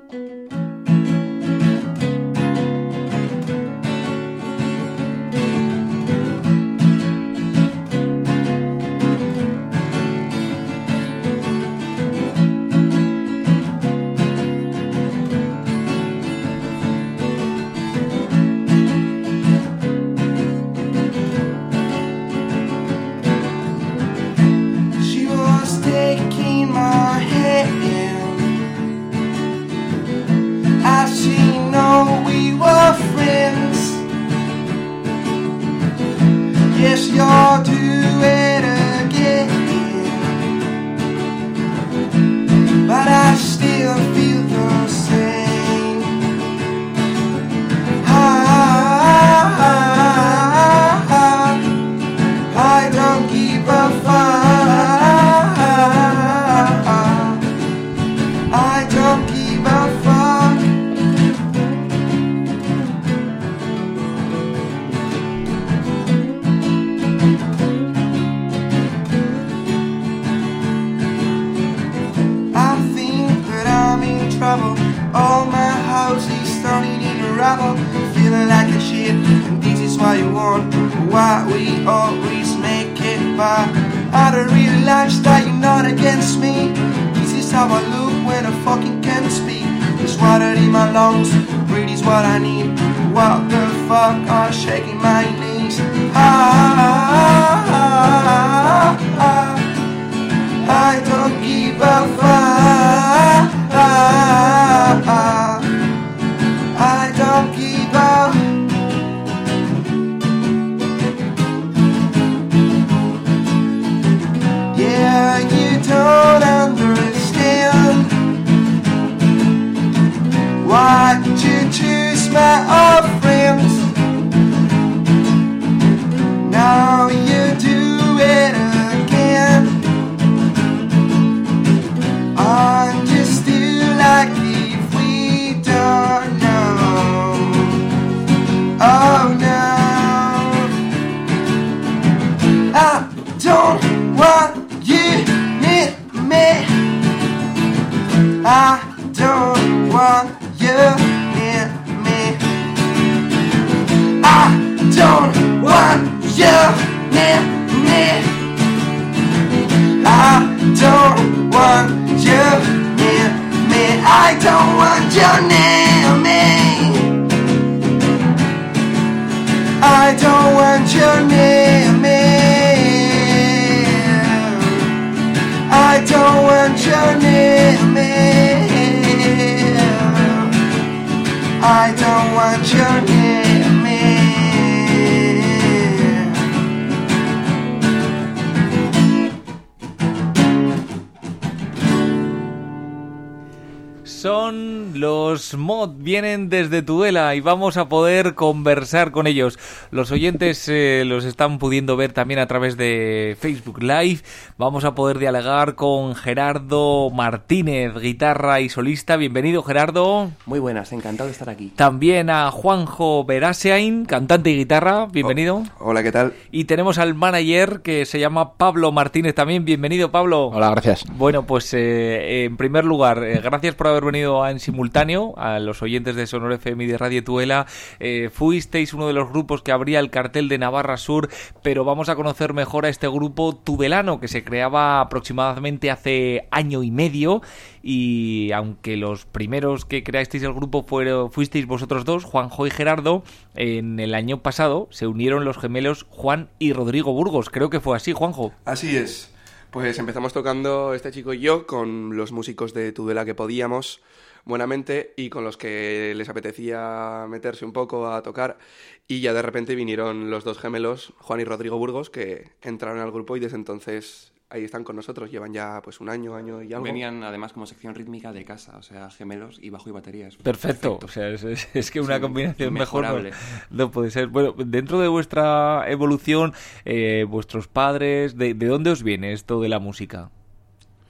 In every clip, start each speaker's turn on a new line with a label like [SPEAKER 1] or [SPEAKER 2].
[SPEAKER 1] Yes, you'll do it again, but I still feel the same. I don't give a fuck. I don't give a fuck. All my house is turning into rubble, feeling like a shit, and this is what you want, why we always make it back. I don't realize that you're not against me. This is how I look when I fucking can't speak. There's water in my lungs, breathe is what I need. What the fuck, I'm shaking my knees. I don't give a fuck. I don't give up. Yeah, you don't understand why you choose my old friends. Now you do it again. I'm just still like if we don't know. Oh no, I don't want you near me. I don't want you near me. I don't want you near me. I don't want you near me. I don't want you near me. I don't want you near me. I don't want you near me. I don't want you near me.
[SPEAKER 2] Son los Mod, vienen desde Tudela y vamos a poder conversar con ellos. Los oyentes los están pudiendo ver también a través de Facebook Live. Vamos a poder dialogar con Gerardo Martínez, guitarra y solista. Bienvenido, Gerardo.
[SPEAKER 3] Muy buenas, encantado de estar aquí.
[SPEAKER 2] También a Juanjo Beraseain, cantante y guitarra. Bienvenido.
[SPEAKER 4] Hola, ¿qué tal?
[SPEAKER 2] Y tenemos al manager que se llama Pablo Martínez también. Bienvenido, Pablo.
[SPEAKER 5] Hola, gracias.
[SPEAKER 2] Bueno, pues en primer lugar, gracias por haber venido en simultáneo a los oyentes de Sonor FM y de Radio Tudela. Fuisteis uno de los grupos que abría el cartel de Navarra Sur, pero vamos a conocer mejor a este grupo tudelano que se creaba aproximadamente hace año y medio, y aunque los primeros que creasteis el grupo fuisteis vosotros dos, Juanjo y Gerardo, en el año pasado se unieron los gemelos Juan y Rodrigo Burgos. Creo que fue así, Juanjo.
[SPEAKER 4] Así es. Pues empezamos tocando este chico y yo con los músicos de Tudela que podíamos buenamente y con los que les apetecía meterse un poco a tocar, y ya de repente vinieron los dos gemelos, Juan y Rodrigo Burgos, que entraron al grupo y desde entonces ahí están con nosotros, llevan ya pues un año y algo.
[SPEAKER 3] Venían además como sección rítmica de casa, o sea, gemelos y bajo y baterías.
[SPEAKER 2] Perfecto. O sea, es que una
[SPEAKER 3] sí,
[SPEAKER 2] combinación mejor
[SPEAKER 3] mejorable.
[SPEAKER 2] No puede ser. Bueno, dentro de vuestra evolución, vuestros padres, ¿de dónde os viene esto de la música?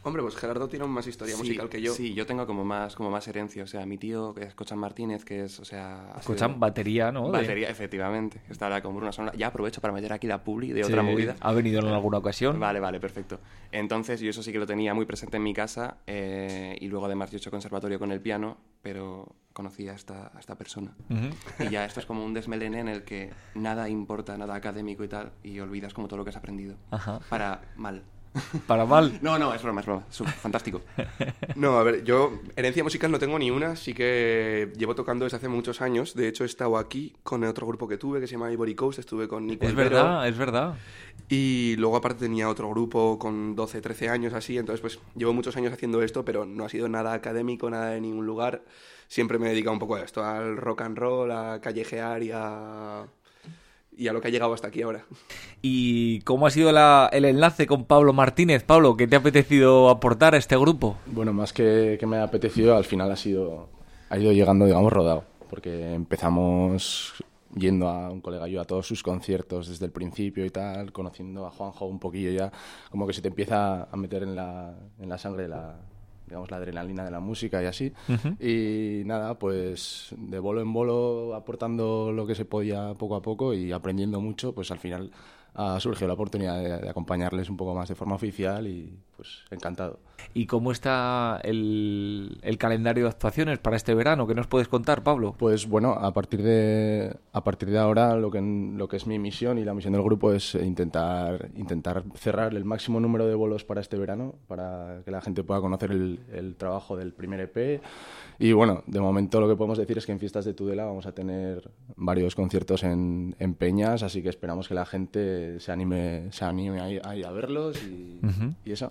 [SPEAKER 4] Hombre, pues Gerardo tiene más historia musical que yo.
[SPEAKER 3] Sí, yo tengo como más herencia. O sea, mi tío, que es Cochan Martínez, que es, o sea...
[SPEAKER 2] Cochan, batería, ¿no?
[SPEAKER 3] Batería, efectivamente. Está ahora con Bruna Sonora. Ya aprovecho para meter aquí la publi de otra movida.
[SPEAKER 2] ¿Ha venido en alguna ocasión?
[SPEAKER 3] Vale, perfecto. Entonces, yo eso sí que lo tenía muy presente en mi casa. Y luego, además, yo he hecho conservatorio con el piano, pero conocí a esta persona. Y ya esto es como un desmelene en el que nada importa, nada académico y tal, y olvidas como todo lo que has aprendido.
[SPEAKER 2] Ajá.
[SPEAKER 3] Para mal.
[SPEAKER 2] ¿Para mal?
[SPEAKER 3] No, es broma, es fantástico.
[SPEAKER 4] No, a ver, yo herencia musical no tengo ni una, sí que llevo tocando desde hace muchos años. De hecho, he estado aquí con el otro grupo que tuve, que se llama Ivory Coast, estuve con Nico Albero.
[SPEAKER 2] Es verdad.
[SPEAKER 4] Y luego aparte tenía otro grupo con 12, 13 años así, entonces pues llevo muchos años haciendo esto, pero no ha sido nada académico, nada de ningún lugar. Siempre me he dedicado un poco a esto, al rock and roll, a callejear y a lo que ha llegado hasta aquí ahora.
[SPEAKER 2] ¿Y cómo ha sido el enlace con Pablo Martínez? Pablo, ¿qué te ha apetecido aportar a este grupo?
[SPEAKER 5] Bueno, más que me ha apetecido, al final ha ido llegando, digamos, rodado, porque empezamos yendo a un colega yo a todos sus conciertos desde el principio y tal, conociendo a Juanjo un poquillo ya, como que se te empieza a meter en la sangre digamos, la adrenalina de la música y así. Y nada, pues de bolo en bolo, aportando lo que se podía poco a poco y aprendiendo mucho, pues al final ha surgido la oportunidad de acompañarles un poco más de forma oficial y pues encantado.
[SPEAKER 2] ¿Y cómo está el calendario de actuaciones para este verano? ¿Qué nos puedes contar, Pablo?
[SPEAKER 5] Pues bueno, a partir de ahora lo que es mi misión y la misión del grupo es intentar cerrar el máximo número de bolos para este verano, para que la gente pueda conocer el trabajo del primer EP. Y bueno, de momento lo que podemos decir es que en Fiestas de Tudela vamos a tener varios conciertos en peñas, así que esperamos que la gente se anime a ir a verlos y eso.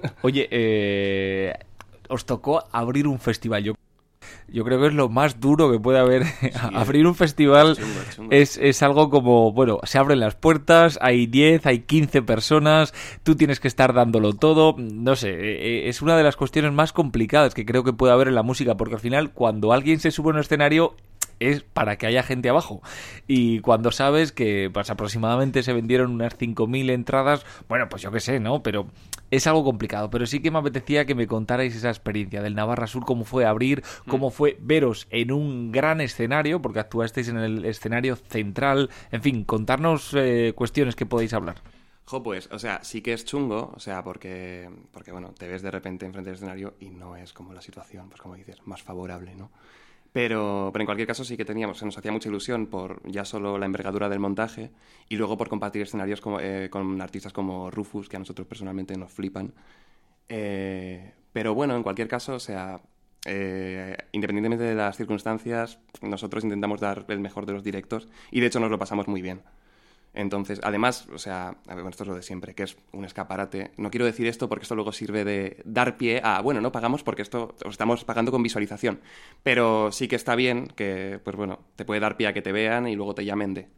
[SPEAKER 2] Oye, os tocó abrir un festival. Yo creo que es lo más duro que puede haber. Sí, abrir un festival chungo. Es algo como, bueno, se abren las puertas, hay 10, hay 15 personas, tú tienes que estar dándolo todo. No sé, es una de las cuestiones más complicadas que creo que puede haber en la música, porque al final cuando alguien se sube a un escenario es para que haya gente abajo. Y cuando sabes que pues aproximadamente se vendieron unas 5.000 entradas, bueno, pues yo qué sé, ¿no? Pero es algo complicado. Pero sí que me apetecía que me contarais esa experiencia del Navarra Sur, cómo fue abrir, cómo fue veros en un gran escenario, porque actuasteis en el escenario central. En fin, contarnos cuestiones que podéis hablar.
[SPEAKER 3] Pues, o sea, sí que es chungo, o sea, porque bueno, te ves de repente enfrente del escenario y no es como la situación, pues como dices, más favorable, ¿no? Pero en cualquier caso sí que se nos hacía mucha ilusión por ya solo la envergadura del montaje y luego por compartir escenarios con artistas como Rufus, que a nosotros personalmente nos flipan. Pero bueno, en cualquier caso, o sea, independientemente de las circunstancias, nosotros intentamos dar el mejor de los directos y de hecho nos lo pasamos muy bien. Entonces, además, o sea, esto es lo de siempre, que es un escaparate. No quiero decir esto porque esto luego sirve de dar pie a, bueno, no pagamos porque esto os estamos pagando con visualización. Pero sí que está bien que, pues bueno, te puede dar pie a que te vean y luego te llamen de...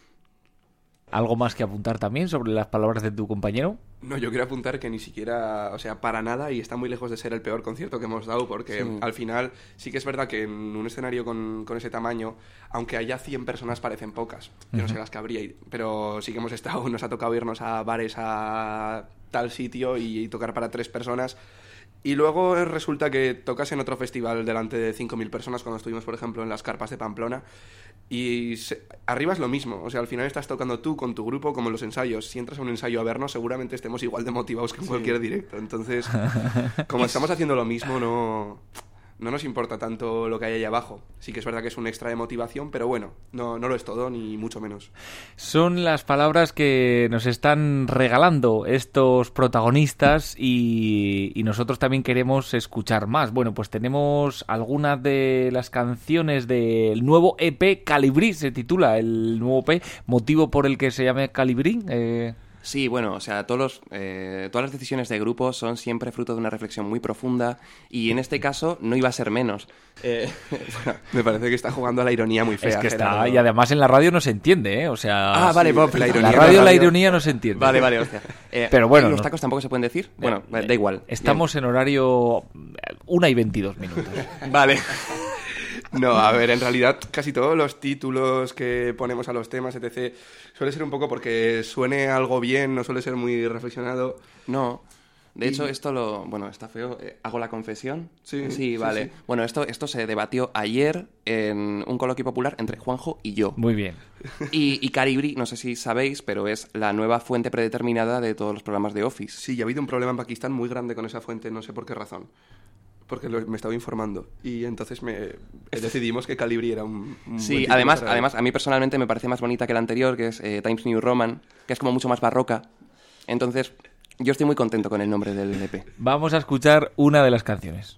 [SPEAKER 2] ¿Algo más que apuntar también sobre las palabras de tu compañero?
[SPEAKER 4] No, yo quiero apuntar que ni siquiera, o sea, para nada, y está muy lejos de ser el peor concierto que hemos dado, porque sí. Al final sí que es verdad que en un escenario con ese tamaño, aunque haya 100 personas parecen pocas. Yo no sé las que habría, pero sí que nos ha tocado irnos a bares a tal sitio y tocar para 3 personas. Y luego resulta que tocas en otro festival delante de 5.000 personas, cuando estuvimos, por ejemplo, en las carpas de Pamplona, y arriba es lo mismo. O sea, al final estás tocando tú con tu grupo, como en los ensayos. Si entras a un ensayo a vernos, seguramente estemos igual de motivados que en cualquier directo. Entonces, como estamos haciendo lo mismo, no nos importa tanto lo que hay ahí abajo. Sí que es verdad que es un extra de motivación, pero bueno, no lo es todo, ni mucho menos.
[SPEAKER 2] Son las palabras que nos están regalando estos protagonistas y nosotros también queremos escuchar más. Bueno, pues tenemos algunas de las canciones del nuevo EP Calibrí, se titula el nuevo EP, motivo por el que se llame Calibrí.
[SPEAKER 3] Sí, bueno, o sea, todas las decisiones de grupo son siempre fruto de una reflexión muy profunda y en este caso no iba a ser menos.
[SPEAKER 4] Bueno, me parece que está jugando a la ironía muy fea.
[SPEAKER 2] Es que está, y además en la radio no se entiende, ¿eh? O sea...
[SPEAKER 3] vale,
[SPEAKER 2] sí,
[SPEAKER 3] Bob,
[SPEAKER 2] la radio la ironía no se entiende.
[SPEAKER 3] Vale, hostia.
[SPEAKER 2] Pero bueno...
[SPEAKER 3] ¿Los tacos tampoco se pueden decir? Bueno, da igual.
[SPEAKER 2] Estamos en horario 1:22.
[SPEAKER 3] Vale.
[SPEAKER 4] No, a ver, en realidad casi todos los títulos que ponemos a los temas, etc., suele ser un poco porque suene algo bien, no suele ser muy reflexionado.
[SPEAKER 3] No, De hecho, bueno, está feo. ¿Hago la confesión?
[SPEAKER 4] Sí,
[SPEAKER 3] vale.
[SPEAKER 4] sí.
[SPEAKER 3] Bueno, esto se debatió ayer en un coloquio popular entre Juanjo y yo.
[SPEAKER 2] Muy bien.
[SPEAKER 3] Y Calibri, no sé si sabéis, pero es la nueva fuente predeterminada de todos los programas de Office.
[SPEAKER 4] Sí, y ha habido un problema en Pakistán muy grande con esa fuente, no sé por qué razón. Porque me estaba informando. Y entonces decidimos que Calibri era un
[SPEAKER 3] Sí,
[SPEAKER 4] buen título
[SPEAKER 3] además, a mí personalmente me parece más bonita que la anterior, que es Times New Roman, que es como mucho más barroca. Entonces, yo estoy muy contento con el nombre del EP.
[SPEAKER 2] Vamos a escuchar una de las canciones.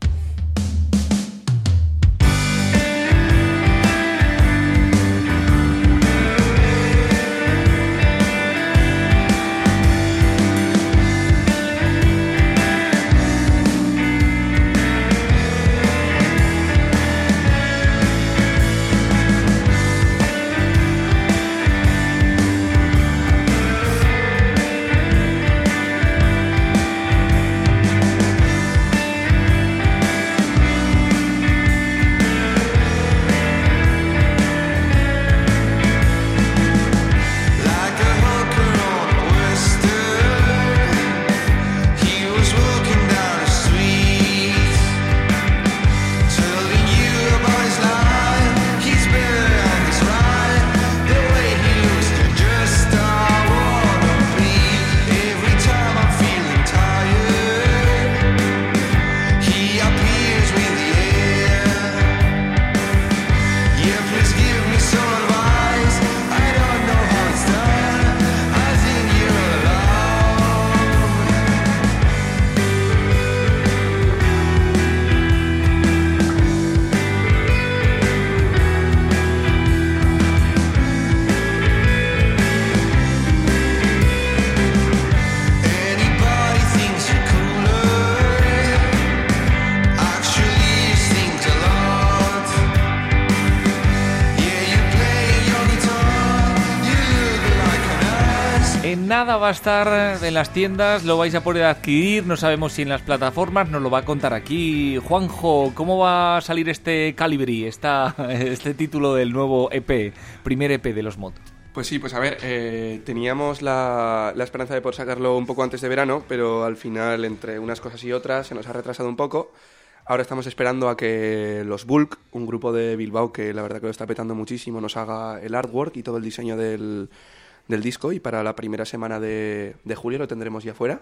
[SPEAKER 2] Nada va a estar en las tiendas, lo vais a poder adquirir, no sabemos si en las plataformas, nos lo va a contar aquí Juanjo. ¿Cómo va a salir este Calibri, este título del nuevo EP, primer EP de los Mod?
[SPEAKER 4] Pues sí, pues a ver, teníamos la esperanza de poder sacarlo un poco antes de verano, pero al final, entre unas cosas y otras, se nos ha retrasado un poco. Ahora estamos esperando a que los Bulk, un grupo de Bilbao que la verdad que lo está petando muchísimo, nos haga el artwork y todo el diseño del disco, y para la primera semana de julio lo tendremos ya fuera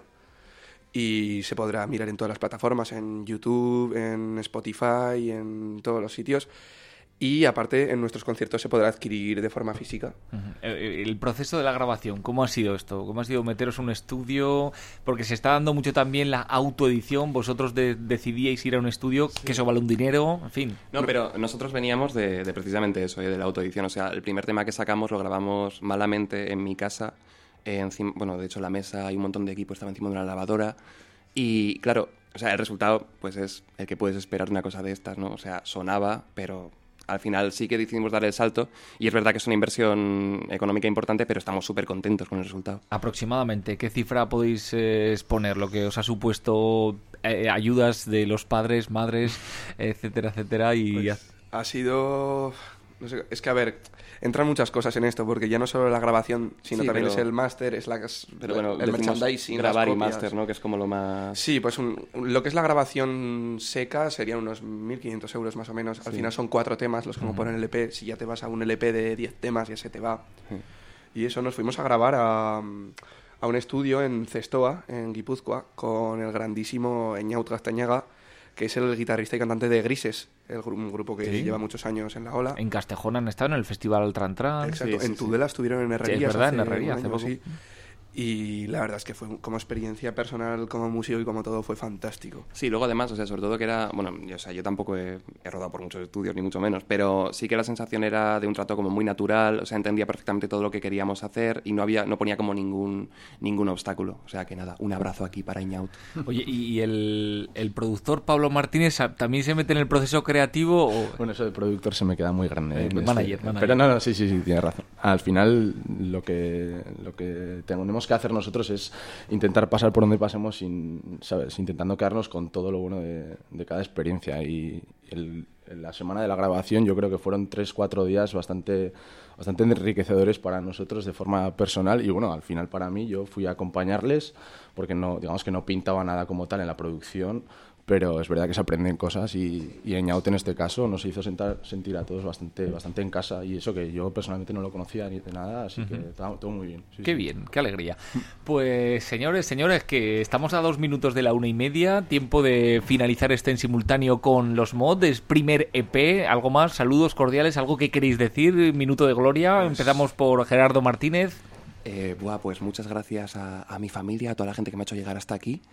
[SPEAKER 4] y se podrá mirar en todas las plataformas, en YouTube, en Spotify, en todos los sitios, y aparte en nuestros conciertos se podrá adquirir de forma física.
[SPEAKER 2] El proceso de la grabación, ¿cómo ha sido esto? ¿Cómo ha sido meteros en un estudio? Porque se está dando mucho también la autoedición, vosotros decidíais ir a un estudio, sí, que eso vale un dinero, en fin.
[SPEAKER 3] No, pero nosotros veníamos de precisamente eso, de la autoedición. O sea, el primer tema que sacamos lo grabamos malamente en mi casa. Bueno, de hecho, en la mesa hay un montón de equipo, estaba encima de una lavadora. Y claro, o sea, el resultado pues es el que puedes esperar de una cosa de estas, ¿no? O sea, sonaba, pero al final sí que decidimos dar el salto, y es verdad que es una inversión económica importante, pero estamos súper contentos con el resultado.
[SPEAKER 2] Aproximadamente, ¿qué cifra podéis exponer? Lo que os ha supuesto ayudas de los padres, madres, etcétera, etcétera. Y
[SPEAKER 4] pues ha sido... No sé, es que, a ver, entran muchas cosas en esto, porque ya no solo la grabación, sino sí, también es el máster, es
[SPEAKER 3] pero bueno,
[SPEAKER 4] el merchandising,
[SPEAKER 3] grabar y máster, ¿no? Que es como lo más...
[SPEAKER 4] Sí, pues lo que es la grabación seca serían unos 1.500 euros más o menos. Al final son 4 temas los que componen el EP. Si ya te vas a un LP de 10 temas, ya se te va. Y eso, nos fuimos a grabar a un estudio en Zestoa, en Guipúzcoa, con el grandísimo Eñaut Gaztañaga, que es el guitarrista y cantante de Grises, un grupo que lleva muchos años en la ola.
[SPEAKER 2] En Castejón han estado en el Festival Trantran.
[SPEAKER 4] Exacto, en Tudela estuvieron en Herrerías.
[SPEAKER 2] Sí, es verdad, en Herrerías hace poco.
[SPEAKER 4] Sí. Y la verdad es que fue, como experiencia personal, como músico y como todo, fue fantástico.
[SPEAKER 3] Sí, luego además, o sea, sobre todo que era... Bueno, yo tampoco he rodado por muchos estudios, ni mucho menos, pero sí que la sensación era de un trato como muy natural, o sea, entendía perfectamente todo lo que queríamos hacer y no ponía como ningún obstáculo. O sea, que nada, un abrazo aquí para Eñaut.
[SPEAKER 2] Oye, ¿y el productor Pablo Martínez también se mete en el proceso creativo? O...
[SPEAKER 5] Bueno, eso de productor se me queda muy grande.
[SPEAKER 2] Manager.
[SPEAKER 5] Pero no, sí, tienes razón. Al final, lo que tenemos tenemos que hacer nosotros es intentar pasar por donde pasemos ¿sabes? Intentando quedarnos con todo lo bueno de cada experiencia. Y la semana de la grabación yo creo que fueron 3-4 días bastante enriquecedores para nosotros de forma personal, y bueno, al final para mí yo fui a acompañarles porque digamos que no pintaba nada como tal en la producción, pero es verdad que se aprenden cosas, y Eñaut en este caso nos hizo sentir a todos bastante en casa, y eso que yo personalmente no lo conocía ni de nada, así que todo muy bien. Sí,
[SPEAKER 2] qué
[SPEAKER 5] sí.
[SPEAKER 2] bien, qué alegría. Pues señores, que estamos a 2 minutos de la 1:30, tiempo de finalizar este en simultáneo con los mods, primer EP, algo más, saludos cordiales, algo que queréis decir, minuto de gloria, empezamos por Gerardo Martínez.
[SPEAKER 3] Pues muchas gracias a mi familia, a toda la gente que me ha hecho llegar hasta aquí.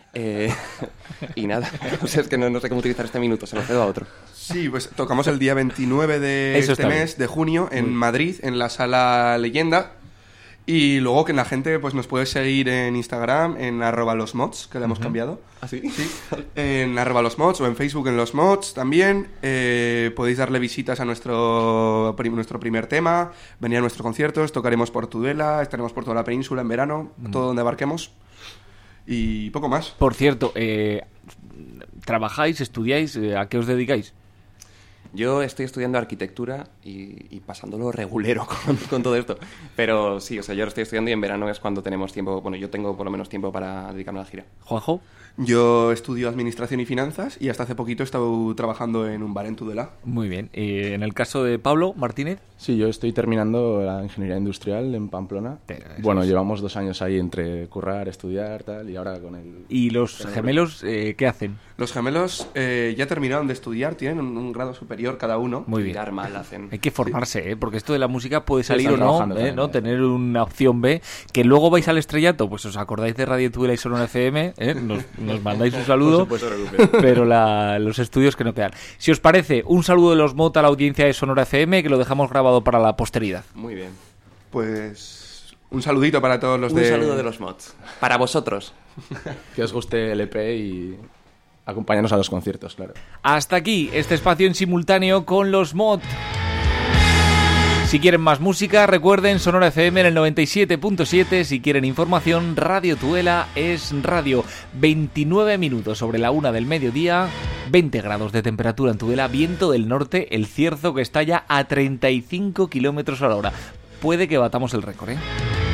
[SPEAKER 3] Y nada, es que no sé cómo utilizar este minuto, se lo cedo a otro.
[SPEAKER 4] Sí, pues tocamos el día 29 de este mes, de junio, en Madrid, en la Sala Leyenda. Y luego que la gente pues nos puede seguir en Instagram, en @losmods, que le hemos cambiado.
[SPEAKER 3] ¿Ah, sí?
[SPEAKER 4] Sí, en @losmods, o en Facebook en Los Mods también. Podéis darle visitas a nuestro primer tema, venir a nuestros conciertos, tocaremos por Tudela, estaremos por toda la península en verano, todo donde abarquemos. Y poco más.
[SPEAKER 2] Por cierto, ¿trabajáis, estudiáis? ¿A qué os dedicáis?
[SPEAKER 3] Yo estoy estudiando arquitectura y pasándolo regulero con todo esto. Pero sí, o sea, yo lo estoy estudiando y en verano es cuando tenemos tiempo. Bueno, yo tengo por lo menos tiempo para dedicarme a la gira.
[SPEAKER 2] ¿Juanjo?
[SPEAKER 4] Yo estudio Administración y Finanzas y hasta hace poquito he estado trabajando en un bar en Tudela.
[SPEAKER 2] Muy bien. En el caso de Pablo Martínez.
[SPEAKER 5] Sí, yo estoy terminando la ingeniería industrial en Pamplona. Bueno, llevamos 2 años ahí entre currar, estudiar, tal, y ahora con el...
[SPEAKER 2] ¿Y los gemelos qué hacen?
[SPEAKER 4] Los gemelos ya terminaron de estudiar, tienen un grado superior cada uno.
[SPEAKER 2] Muy bien.
[SPEAKER 3] Tirar mal hacen.
[SPEAKER 2] Hay que formarse, porque esto de la música puede salir o
[SPEAKER 5] están
[SPEAKER 2] no,
[SPEAKER 5] trabajando también,
[SPEAKER 2] ¿no? Tener una opción B. Que luego vais al estrellato, pues os acordáis de Radio Tudela y Sonora FM, nos mandáis un saludo, pero los estudios que no quedan. Si os parece, un saludo de los MOT a la audiencia de Sonora FM, que lo dejamos grabado para la posteridad.
[SPEAKER 3] Muy bien.
[SPEAKER 4] Pues un saludito para todos los
[SPEAKER 3] Un saludo de los mods. Para vosotros.
[SPEAKER 5] Que os guste el EP y acompañarnos a los conciertos, claro.
[SPEAKER 2] Hasta aquí este espacio en simultáneo con los MOT. Si quieren más música, recuerden Sonora FM en el 97.7. Si quieren información, Radio Tudela es radio. 29 minutos sobre la 1 del mediodía, 20 grados de temperatura en Tudela, viento del norte, el cierzo que está ya a 35 kilómetros a la hora. Puede que batamos el récord, ¿eh?